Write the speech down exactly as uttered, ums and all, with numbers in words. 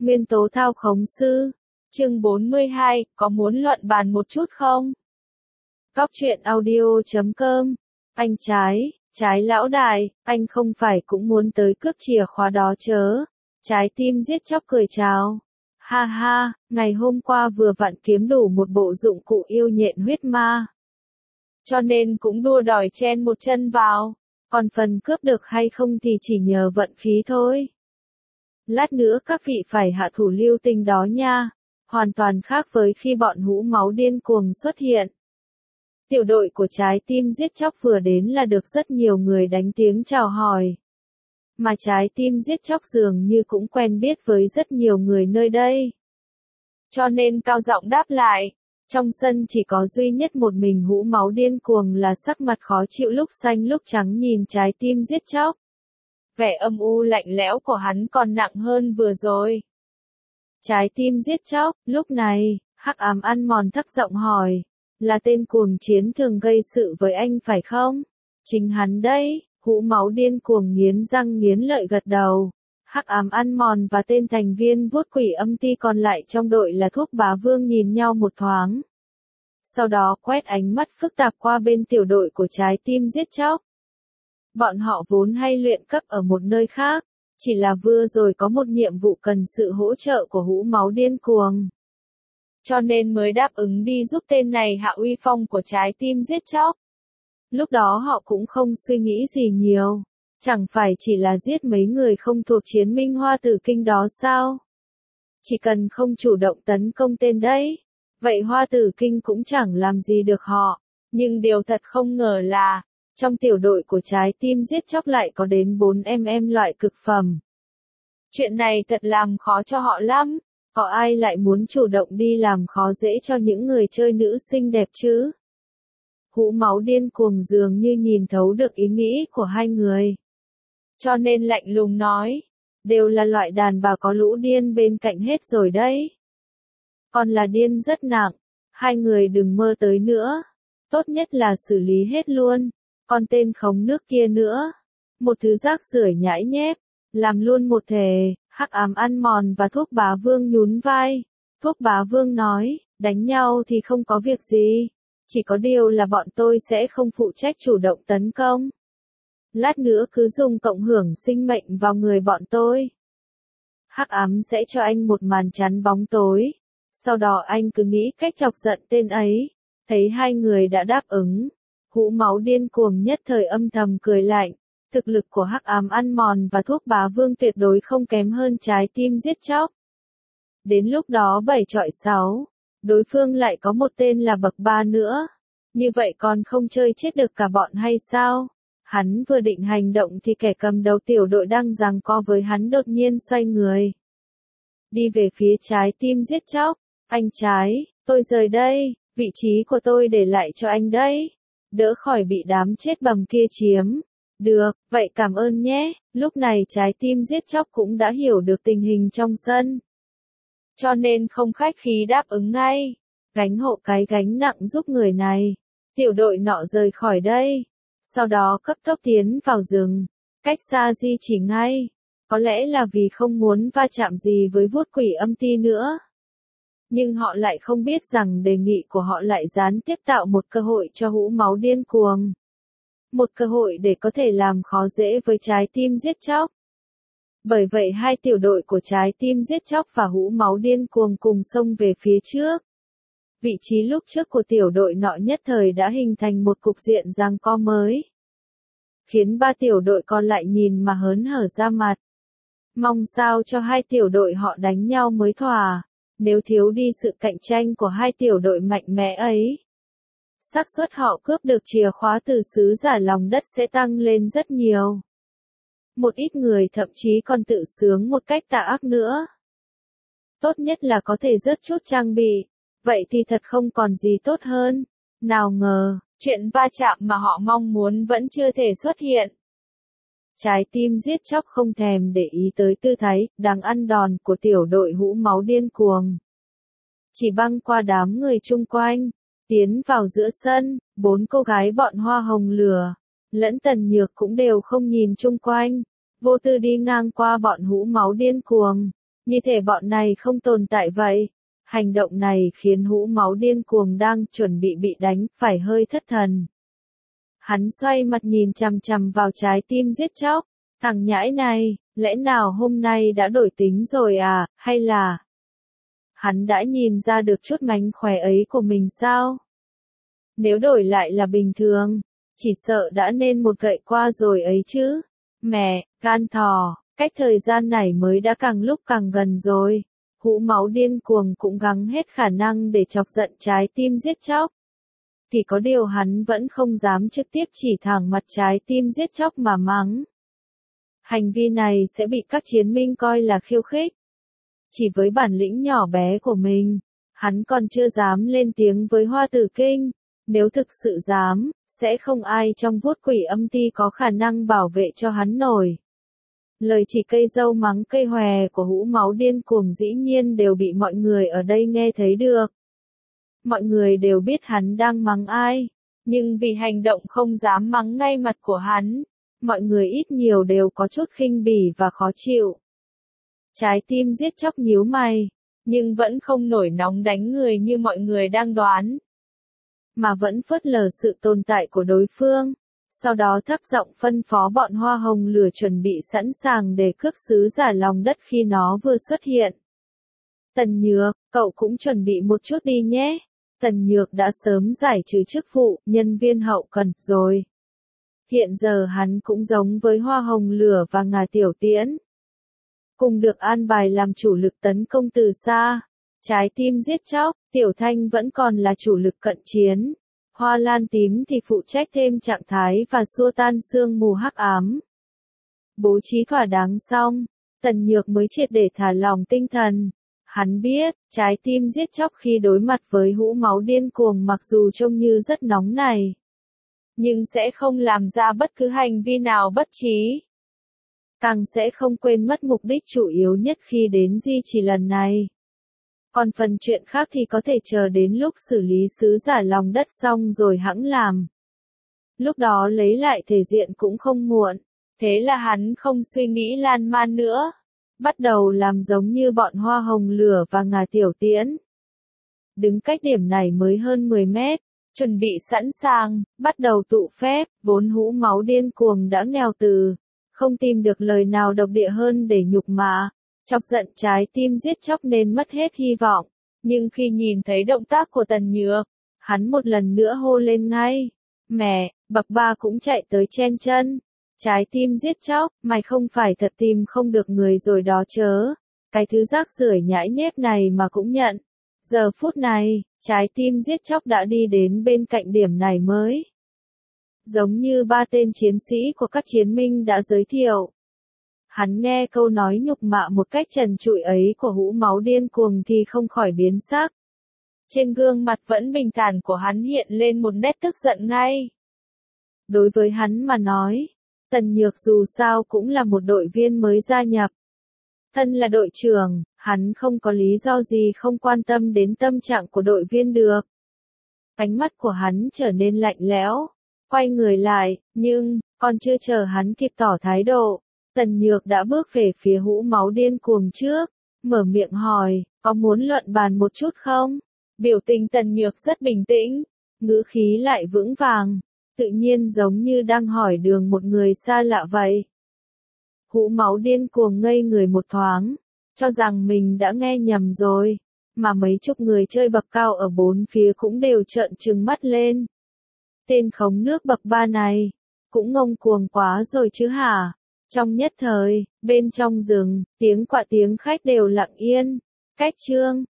Nguyên tố thao khống sư. Chương bốn mươi hai, có muốn luận bàn một chút không? Góc truyện audio chấm com. Anh trái, trái lão đại, anh không phải cũng muốn tới cướp chìa khóa đó chớ. Trái tim giết chóc cười chào. Ha ha, ngày hôm qua vừa vặn kiếm đủ một bộ dụng cụ yêu nhện huyết ma. Cho nên cũng đua đòi chen một chân vào. Còn phần cướp được hay không thì chỉ nhờ vận khí thôi. Lát nữa các vị phải hạ thủ lưu tình đó nha. Hoàn toàn khác với khi bọn hũ máu điên cuồng xuất hiện. Tiểu đội của trái tim giết chóc vừa đến là được rất nhiều người đánh tiếng chào hỏi. Mà trái tim giết chóc dường như cũng quen biết với rất nhiều người nơi đây. Cho nên cao giọng đáp lại. Trong sân chỉ có duy nhất một mình hũ máu điên cuồng là sắc mặt khó chịu lúc xanh lúc trắng nhìn trái tim giết chóc. Vẻ âm u lạnh lẽo của hắn còn nặng hơn vừa rồi. Trái tim giết chóc, lúc này, hắc ám ăn mòn thấp giọng hỏi. Là tên cuồng chiến thường gây sự với anh phải không? Chính hắn đấy, hũ máu điên cuồng nghiến răng nghiến lợi gật đầu. Hắc ám ăn mòn và tên thành viên vuốt quỷ âm ti còn lại trong đội là thuốc bá vương nhìn nhau một thoáng. Sau đó quét ánh mắt phức tạp qua bên tiểu đội của trái tim giết chóc. Bọn họ vốn hay luyện cấp ở một nơi khác, chỉ là vừa rồi có một nhiệm vụ cần sự hỗ trợ của hũ máu điên cuồng. Cho nên mới đáp ứng đi giúp tên này hạ uy phong của trái tim giết chóc. Lúc đó họ cũng không suy nghĩ gì nhiều. Chẳng phải chỉ là giết mấy người không thuộc chiến minh hoa tử kinh đó sao? Chỉ cần không chủ động tấn công tên đấy. Vậy hoa tử kinh cũng chẳng làm gì được họ. Nhưng điều thật không ngờ là, trong tiểu đội của trái tim giết chóc lại có đến bốn em em loại cực phẩm. Chuyện này thật làm khó cho họ lắm. Có ai lại muốn chủ động đi làm khó dễ cho những người chơi nữ xinh đẹp chứ? Hũ máu điên cuồng dường như nhìn thấu được ý nghĩ của hai người. Cho nên lạnh lùng nói, đều là loại đàn bà có lũ điên bên cạnh hết rồi đấy. Còn là điên rất nặng, hai người đừng mơ tới nữa. Tốt nhất là xử lý hết luôn, còn tên khống nước kia nữa. Một thứ rác rưởi nhãi nhép, làm luôn một thể. Hắc ám ăn mòn và thuốc bá vương nhún vai. Thuốc bá vương nói, đánh nhau thì không có việc gì. Chỉ có điều là bọn tôi sẽ không phụ trách chủ động tấn công. Lát nữa cứ dùng cộng hưởng sinh mệnh vào người bọn tôi. Hắc ám sẽ cho anh một màn chắn bóng tối. Sau đó anh cứ nghĩ cách chọc giận tên ấy. Thấy hai người đã đáp ứng. Hũ máu điên cuồng nhất thời âm thầm cười lạnh. Thực lực của hắc ám ăn mòn và thuốc bá vương tuyệt đối không kém hơn trái tim giết chóc. Đến lúc đó bảy chọi sáu, đối phương lại có một tên là bậc ba nữa. Như vậy còn không chơi chết được cả bọn hay sao? Hắn vừa định hành động thì kẻ cầm đầu tiểu đội đang giằng co với hắn đột nhiên xoay người. Đi về phía trái tim giết chóc. Anh trái, tôi rời đây, vị trí của tôi để lại cho anh đấy. Đỡ khỏi bị đám chết bầm kia chiếm. Được, vậy cảm ơn nhé. Lúc này trái tim giết chóc cũng đã hiểu được tình hình trong sân. Cho nên không khách khí đáp ứng ngay. Gánh hộ cái gánh nặng giúp người này. Tiểu đội nọ rời khỏi đây. Sau đó cấp tốc tiến vào rừng. Cách xa di chỉ ngay. Có lẽ là vì không muốn va chạm gì với vuốt quỷ âm ti nữa. Nhưng họ lại không biết rằng đề nghị của họ lại gián tiếp tạo một cơ hội cho hũ máu điên cuồng. Một cơ hội để có thể làm khó dễ với trái tim giết chóc. Bởi vậy hai tiểu đội của trái tim giết chóc và hũ máu điên cuồng cùng xông về phía trước. Vị trí lúc trước của tiểu đội nọ nhất thời đã hình thành một cục diện giằng co mới. Khiến ba tiểu đội còn lại nhìn mà hớn hở ra mặt. Mong sao cho hai tiểu đội họ đánh nhau mới thỏa. Nếu thiếu đi sự cạnh tranh của hai tiểu đội mạnh mẽ ấy, xác suất họ cướp được chìa khóa từ sứ giả lòng đất sẽ tăng lên rất nhiều. Một ít người thậm chí còn tự sướng một cách tà ác nữa. Tốt nhất là có thể rớt chút trang bị, vậy thì thật không còn gì tốt hơn. Nào ngờ, chuyện va chạm mà họ mong muốn vẫn chưa thể xuất hiện. Trái tim giết chóc không thèm để ý tới tư thái đang ăn đòn của tiểu đội hũ máu điên cuồng. Chỉ băng qua đám người chung quanh, tiến vào giữa sân, bốn cô gái bọn hoa hồng lửa, lẫn Tần Nhược cũng đều không nhìn chung quanh, vô tư đi ngang qua bọn hũ máu điên cuồng. Như thể bọn này không tồn tại vậy. Hành động này khiến hũ máu điên cuồng đang chuẩn bị bị đánh, phải hơi thất thần. Hắn xoay mặt nhìn chằm chằm vào trái tim giết chóc. Thằng nhãi này, lẽ nào hôm nay đã đổi tính rồi à, hay là... Hắn đã nhìn ra được chút mánh khóe ấy của mình sao? Nếu đổi lại là bình thường, chỉ sợ đã nên một gậy qua rồi ấy chứ. Mẹ, gan thỏ, cách thời gian này mới đã càng lúc càng gần rồi. Hũ máu điên cuồng cũng gắng hết khả năng để chọc giận trái tim giết chóc. Thì có điều hắn vẫn không dám trực tiếp chỉ thẳng mặt trái tim giết chóc mà mắng. Hành vi này sẽ bị các chiến binh coi là khiêu khích. Chỉ với bản lĩnh nhỏ bé của mình, hắn còn chưa dám lên tiếng với Hoa Tử Kinh. Nếu thực sự dám, sẽ không ai trong vuốt quỷ âm ti có khả năng bảo vệ cho hắn nổi. Lời chỉ cây dâu mắng cây hòe của hũ máu điên cuồng dĩ nhiên đều bị mọi người ở đây nghe thấy được. Mọi người đều biết hắn đang mắng ai, nhưng vì hành động không dám mắng ngay mặt của hắn, mọi người ít nhiều đều có chút khinh bỉ và khó chịu. Trái tim giết chóc nhíu mày, nhưng vẫn không nổi nóng đánh người như mọi người đang đoán, mà vẫn phớt lờ sự tồn tại của đối phương. Sau đó thấp giọng phân phó bọn hoa hồng lửa chuẩn bị sẵn sàng để cướp sứ giả lòng đất khi nó vừa xuất hiện. Tần Nhược, cậu cũng chuẩn bị một chút đi nhé. Tần Nhược đã sớm giải trừ chức vụ nhân viên hậu cần rồi. Hiện giờ hắn cũng giống với hoa hồng lửa và ngà tiểu tiễn. Cùng được an bài làm chủ lực tấn công từ xa. Trái tim giết chóc, Tiểu Thanh vẫn còn là chủ lực cận chiến. Hoa Lan Tím thì phụ trách thêm trạng thái và xua tan sương mù hắc ám. Bố trí thỏa đáng xong, Tần Nhược mới triệt để thả lòng tinh thần. Hắn biết, trái tim giết chóc khi đối mặt với hũ máu điên cuồng mặc dù trông như rất nóng này, nhưng sẽ không làm ra bất cứ hành vi nào bất trí. Càng sẽ không quên mất mục đích chủ yếu nhất khi đến di chỉ lần này. Còn phần chuyện khác thì có thể chờ đến lúc xử lý sứ giả lòng đất xong rồi hẵng làm. Lúc đó lấy lại thể diện cũng không muộn. Thế là hắn không suy nghĩ lan man nữa. Bắt đầu làm giống như bọn hoa hồng lửa và ngà tiểu tiễn. Đứng cách điểm này mới hơn mười mét. Chuẩn bị sẵn sàng, bắt đầu tụ phép, vốn hũ máu điên cuồng đã nghèo từ. Không tìm được lời nào độc địa hơn để nhục mạ. Chọc giận trái tim giết chóc nên mất hết hy vọng, nhưng khi nhìn thấy động tác của Tần Nhược, hắn một lần nữa hô lên ngay. Mẹ, bậc ba cũng chạy tới chen chân. Trái tim giết chóc, mày không phải thật tìm không được người rồi đó chớ. Cái thứ rác rưởi nhãi nhép này mà cũng nhận. Giờ phút này, trái tim giết chóc đã đi đến bên cạnh điểm này mới. Giống như ba tên chiến sĩ của các chiến binh đã giới thiệu. Hắn nghe câu nói nhục mạ một cách trần trụi ấy của hũ máu điên cuồng thì không khỏi biến sắc. Trên gương mặt vẫn bình thản của hắn hiện lên một nét tức giận ngay. Đối với hắn mà nói, Tần Nhược dù sao cũng là một đội viên mới gia nhập. Thân là đội trưởng, hắn không có lý do gì không quan tâm đến tâm trạng của đội viên được. Ánh mắt của hắn trở nên lạnh lẽo, quay người lại, nhưng, còn chưa chờ hắn kịp tỏ thái độ. Tần Nhược đã bước về phía hũ máu điên cuồng trước, mở miệng hỏi, có muốn luận bàn một chút không? Biểu tình Tần Nhược rất bình tĩnh, ngữ khí lại vững vàng, tự nhiên giống như đang hỏi đường một người xa lạ vậy. Hũ máu điên cuồng ngây người một thoáng, cho rằng mình đã nghe nhầm rồi, mà mấy chục người chơi bậc cao ở bốn phía cũng đều trợn trừng mắt lên. Tên khống nước bậc ba này, cũng ngông cuồng quá rồi chứ hả? Trong nhất thời, bên trong rừng, tiếng quạ tiếng khách đều lặng yên. Cách chương